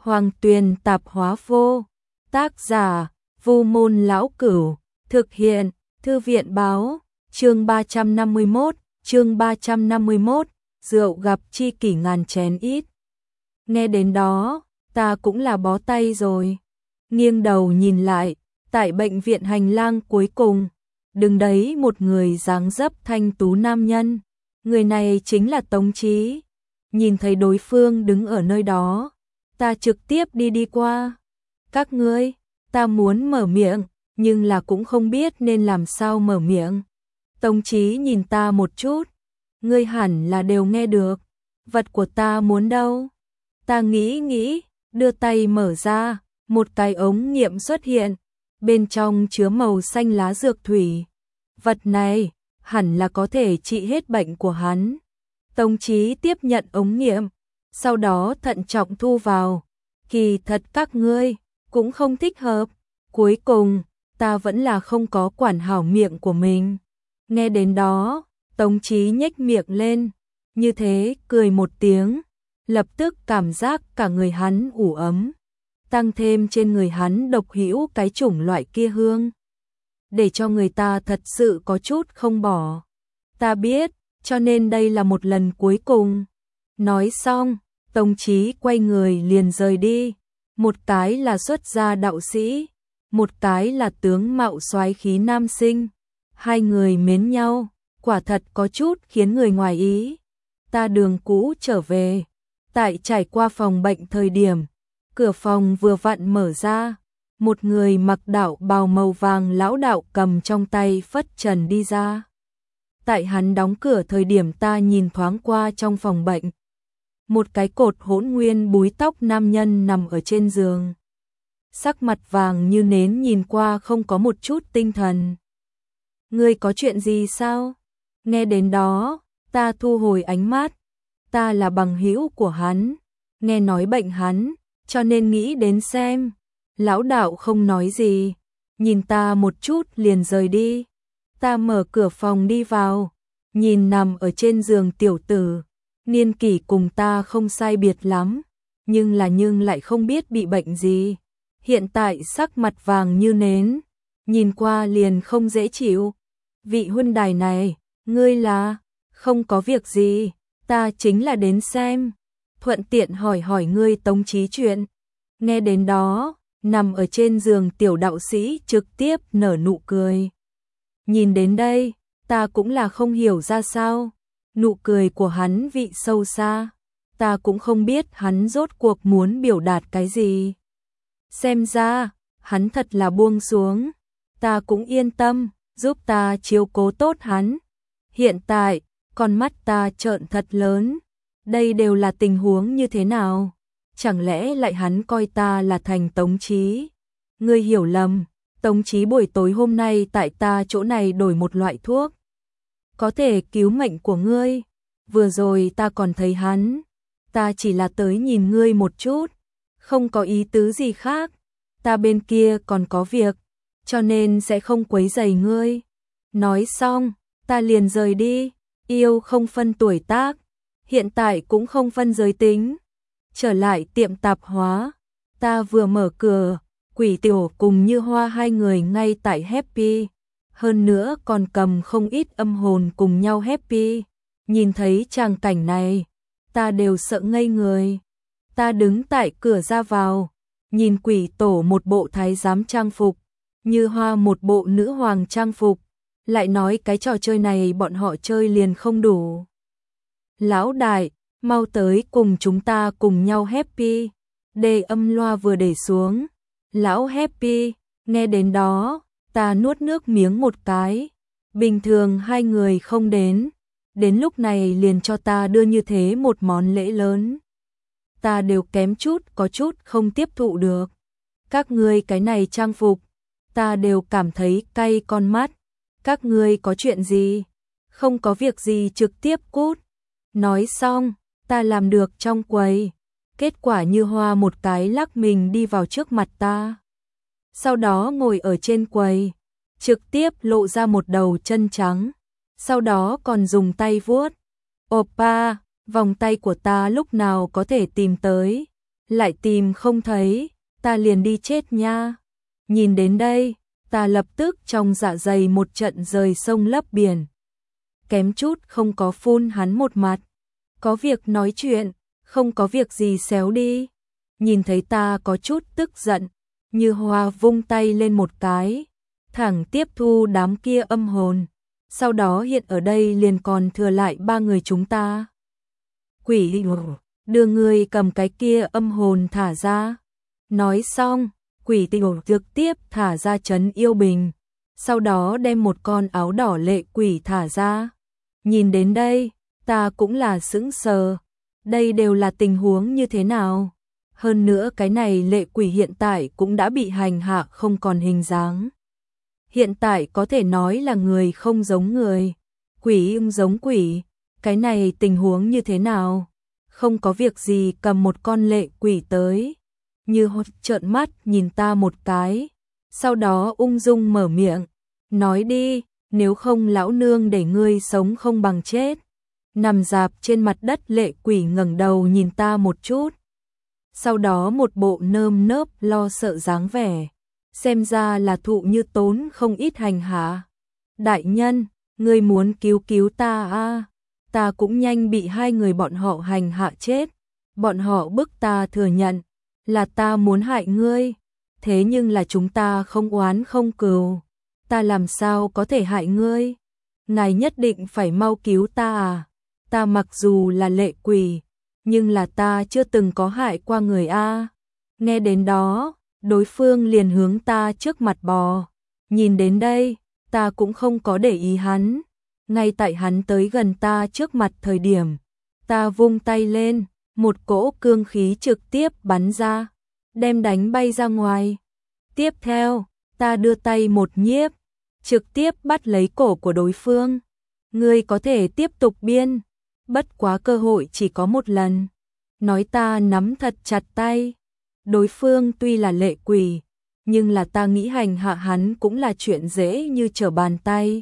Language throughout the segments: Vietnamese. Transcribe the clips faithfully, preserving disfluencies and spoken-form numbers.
Hoàng Tuyền tạp hóa vô. Tác giả, Vu Môn Lão Cửu. Thực hiện, Thư viện báo. Chương ba trăm năm mươi mốt, chương ba trăm năm mươi mốt, rượu gặp chi kỷ ngàn chén ít. Nghe đến đó, ta cũng là bó tay rồi. Nghiêng đầu nhìn lại, tại bệnh viện hành lang cuối cùng, đứng đấy một người dáng dấp thanh tú nam nhân. Người này chính là Tống Chí. Nhìn thấy đối phương đứng ở nơi đó, ta trực tiếp đi đi qua. Các ngươi, ta muốn mở miệng, nhưng là cũng không biết nên làm sao mở miệng. Tống Chí nhìn ta một chút, ngươi hẳn là đều nghe được, vật của ta muốn đâu. Ta nghĩ nghĩ, đưa tay mở ra, một cái ống nghiệm xuất hiện, bên trong chứa màu xanh lá dược thủy. Vật này, hẳn là có thể trị hết bệnh của hắn. Tống Chí tiếp nhận ống nghiệm, sau đó thận trọng thu vào. Kỳ thật các ngươi, cũng không thích hợp. Cuối cùng, ta vẫn là không có quản hảo miệng của mình. Nghe đến đó, Tống Chí nhếch miệng lên, như thế cười một tiếng, lập tức cảm giác cả người hắn ủ ấm, tăng thêm trên người hắn độc hữu cái chủng loại kia hương, để cho người ta thật sự có chút không bỏ. Ta biết, cho nên đây là một lần cuối cùng. Nói xong, Tống Chí quay người liền rời đi, một cái là xuất gia đạo sĩ, một cái là tướng mạo soái khí nam sinh. Hai người mến nhau, quả thật có chút khiến người ngoài ý. Ta đường cũ trở về, tại trải qua phòng bệnh thời điểm, cửa phòng vừa vặn mở ra, một người mặc đạo bào màu vàng lão đạo cầm trong tay phất trần đi ra. Tại hắn đóng cửa thời điểm ta nhìn thoáng qua trong phòng bệnh. Một cái cột hỗn nguyên búi tóc nam nhân nằm ở trên giường. Sắc mặt vàng như nến, nhìn qua không có một chút tinh thần. Ngươi có chuyện gì sao? Nghe đến đó, ta thu hồi ánh mắt. Ta là bằng hữu của hắn, nghe nói bệnh hắn, cho nên nghĩ đến xem. Lão đạo không nói gì, nhìn ta một chút liền rời đi. Ta mở cửa phòng đi vào, nhìn nằm ở trên giường tiểu tử, niên kỷ cùng ta không sai biệt lắm, nhưng là nhưng lại không biết bị bệnh gì. Hiện tại sắc mặt vàng như nến, nhìn qua liền không dễ chịu. Vị huynh đài này, ngươi là? Không có việc gì, ta chính là đến xem, thuận tiện hỏi hỏi ngươi Tống Chí chuyện. Nghe đến đó, nằm ở trên giường tiểu đạo sĩ trực tiếp nở nụ cười. Nhìn đến đây, ta cũng là không hiểu ra sao, nụ cười của hắn vị sâu xa, ta cũng không biết hắn rốt cuộc muốn biểu đạt cái gì. Xem ra, hắn thật là buông xuống, ta cũng yên tâm, giúp ta chiếu cố tốt hắn. Hiện tại, con mắt ta trợn thật lớn, đây đều là tình huống như thế nào? Chẳng lẽ lại hắn coi ta là thành Tống Chí? Ngươi hiểu lầm, Tống Chí buổi tối hôm nay tại ta chỗ này đổi một loại thuốc, có thể cứu mệnh của ngươi. Vừa rồi ta còn thấy hắn, ta chỉ là tới nhìn ngươi một chút, không có ý tứ gì khác. Ta bên kia còn có việc, cho nên sẽ không quấy rầy ngươi. Nói xong, ta liền rời đi. Yêu không phân tuổi tác, hiện tại cũng không phân giới tính. Trở lại tiệm tạp hóa, ta vừa mở cửa, Quỷ Tiểu cùng Như Hoa hai người ngay tại happy, hơn nữa còn cầm không ít âm hồn cùng nhau happy. Nhìn thấy tràng cảnh này, ta đều sợ ngây người. Ta đứng tại cửa ra vào, nhìn Quỷ Tổ một bộ thái giám trang phục, Như Hoa một bộ nữ hoàng trang phục, lại nói cái trò chơi này bọn họ chơi liền không đủ. Lão đại, mau tới cùng chúng ta cùng nhau happy. Đề âm loa vừa để xuống, lão happy, nghe đến đó, ta nuốt nước miếng một cái. Bình thường hai người không đến, đến lúc này liền cho ta đưa như thế một món lễ lớn. Ta đều kém chút có chút không tiếp thụ được. Các ngươi cái này trang phục, ta đều cảm thấy cay con mắt. Các ngươi có chuyện gì? Không có việc gì trực tiếp cút. Nói xong, ta làm được trong quầy. Kết quả Như Hoa một cái lắc mình đi vào trước mặt ta. Sau đó ngồi ở trên quầy, trực tiếp lộ ra một đầu chân trắng. Sau đó còn dùng tay vuốt. Oppa, vòng tay của ta lúc nào có thể tìm tới. lại tìm không thấy, ta liền đi chết nha. Nhìn đến đây, ta lập tức trong dạ dày một trận rời sông lấp biển. Kém chút không có phun hắn một mặt. Có việc nói chuyện, không có việc gì xéo đi. Nhìn thấy ta có chút tức giận, Như Hoa vung tay lên một cái, thẳng tiếp thu đám kia âm hồn. Sau đó hiện ở đây liền còn thừa lại ba người chúng ta. Quỷ đưa người cầm cái kia âm hồn thả ra. Nói xong, quỷ tiểu trực tiếp thả ra trấn yêu bình. Sau đó đem một con áo đỏ lệ quỷ thả ra. Nhìn đến đây, ta cũng là sững sờ. Đây đều là tình huống như thế nào? Hơn nữa cái này lệ quỷ hiện tại cũng đã bị hành hạ không còn hình dáng. Hiện tại có thể nói là người không giống người, quỷ không giống quỷ. Cái này tình huống như thế nào? Không có việc gì cầm một con lệ quỷ tới. Như Hoa trợn mắt nhìn ta một cái. Sau đó ung dung mở miệng. Nói đi, nếu không lão nương để ngươi sống không bằng chết. Nằm dạp trên mặt đất lệ quỷ ngẩng đầu nhìn ta một chút. Sau đó một bộ nơm nớp lo sợ dáng vẻ. Xem ra là thụ như tốn không ít hành hạ. Đại nhân, ngươi muốn cứu cứu ta à? Ta cũng nhanh bị hai người bọn họ hành hạ chết. Bọn họ bức ta thừa nhận là ta muốn hại ngươi. Thế nhưng là chúng ta không oán không cừu. Ta làm sao có thể hại ngươi? Ngài nhất định phải mau cứu ta à? Ta mặc dù là lệ quỷ, nhưng là ta chưa từng có hại qua người a. Nghe đến đó, đối phương liền hướng ta trước mặt bò. Nhìn đến đây, ta cũng không có để ý hắn. Ngay tại hắn tới gần ta trước mặt thời điểm, ta vung tay lên, một cỗ cương khí trực tiếp bắn ra, đem đánh bay ra ngoài. Tiếp theo, ta đưa tay một nhiếp, trực tiếp bắt lấy cổ của đối phương. Ngươi có thể tiếp tục biên, bất quá cơ hội chỉ có một lần. Nói ta nắm thật chặt tay. Đối phương tuy là lệ quỷ, nhưng là ta nghĩ hành hạ hắn cũng là chuyện dễ như trở bàn tay.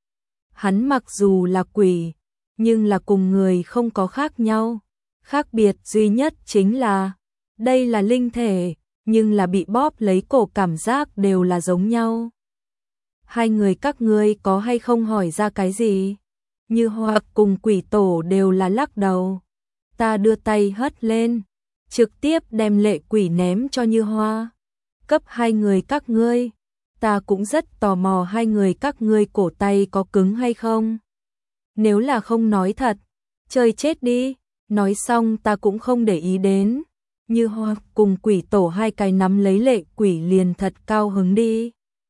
Hắn mặc dù là quỷ, nhưng là cùng người không có khác nhau. Khác biệt duy nhất chính là, đây là linh thể, nhưng là bị bóp lấy cổ cảm giác đều là giống nhau. Hai người các ngươi có hay không hỏi ra cái gì? Như Hoa cùng quỷ tổ đều là lắc đầu. Ta đưa tay hất lên, trực tiếp đem lệ quỷ ném cho Như Hoa. Cấp hai người các ngươi, ta cũng rất tò mò hai người các ngươi cổ tay có cứng hay không. Nếu là không nói thật, chơi chết đi. Nói xong ta cũng không để ý đến. Như Hoa cùng quỷ tổ hai cái nắm lấy lệ quỷ liền thật cao hứng đi.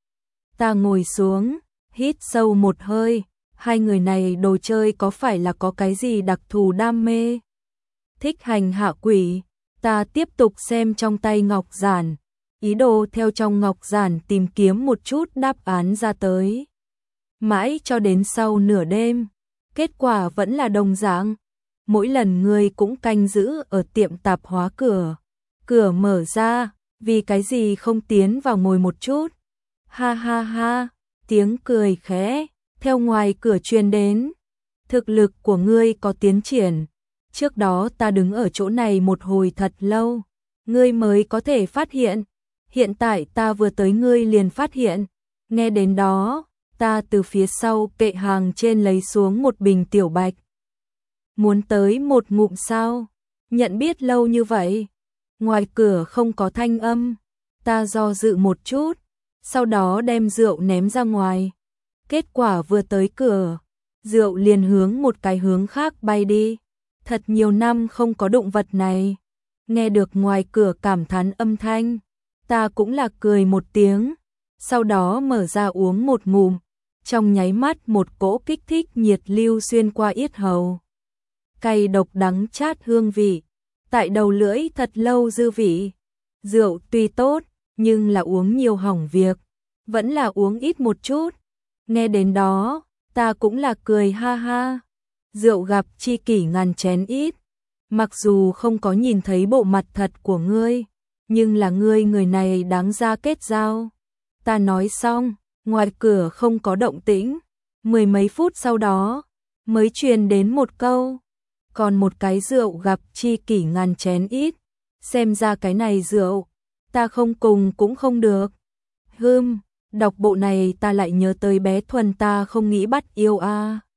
Ta ngồi xuống, hít sâu một hơi. Hai người này đồ chơi có phải là có cái gì đặc thù đam mê? Thích hành hạ quỷ. Ta tiếp tục xem trong tay ngọc giản, ý đồ theo trong ngọc giản tìm kiếm một chút đáp án ra tới. Mãi cho đến sau nửa đêm, kết quả vẫn là đồng dạng. Mỗi lần ngươi cũng canh giữ ở tiệm tạp hóa cửa. Cửa mở ra, vì cái gì không tiến vào ngồi một chút? Ha ha ha, tiếng cười khẽ theo ngoài cửa truyền đến. Thực lực của ngươi có tiến triển. Trước đó ta đứng ở chỗ này một hồi thật lâu, ngươi mới có thể phát hiện. Hiện tại ta vừa tới ngươi liền phát hiện. Nghe đến đó, ta từ phía sau kệ hàng trên lấy xuống một bình tiểu bạch. Muốn tới một ngụm sao? Nhận biết lâu như vậy. Ngoài cửa không có thanh âm. Ta do dự một chút, sau đó đem rượu ném ra ngoài. Kết quả vừa tới cửa, rượu liền hướng một cái hướng khác bay đi. Thật nhiều năm không có động vật này. Nghe được ngoài cửa cảm thán âm thanh, ta cũng là cười một tiếng. Sau đó mở ra uống một ngụm. Trong nháy mắt một cỗ kích thích nhiệt lưu xuyên qua yết hầu. Cay độc đắng chát hương vị. Tại đầu lưỡi thật lâu dư vị. Rượu tuy tốt, nhưng là uống nhiều hỏng việc. Vẫn là uống ít một chút. Nghe đến đó, ta cũng là cười ha ha. Rượu gặp chi kỷ ngàn chén ít. Mặc dù không có nhìn thấy bộ mặt thật của ngươi, nhưng là ngươi người này đáng ra kết giao. Ta nói xong, ngoài cửa không có động tĩnh. Mười mấy phút sau đó, mới truyền đến một câu. Còn một cái rượu gặp chi kỷ ngàn chén ít. xem ra cái này rượu, ta không cùng cũng không được. Hưm, đọc bộ này ta lại nhớ tới bé Thuần ta không nghĩ bắt yêu a. À.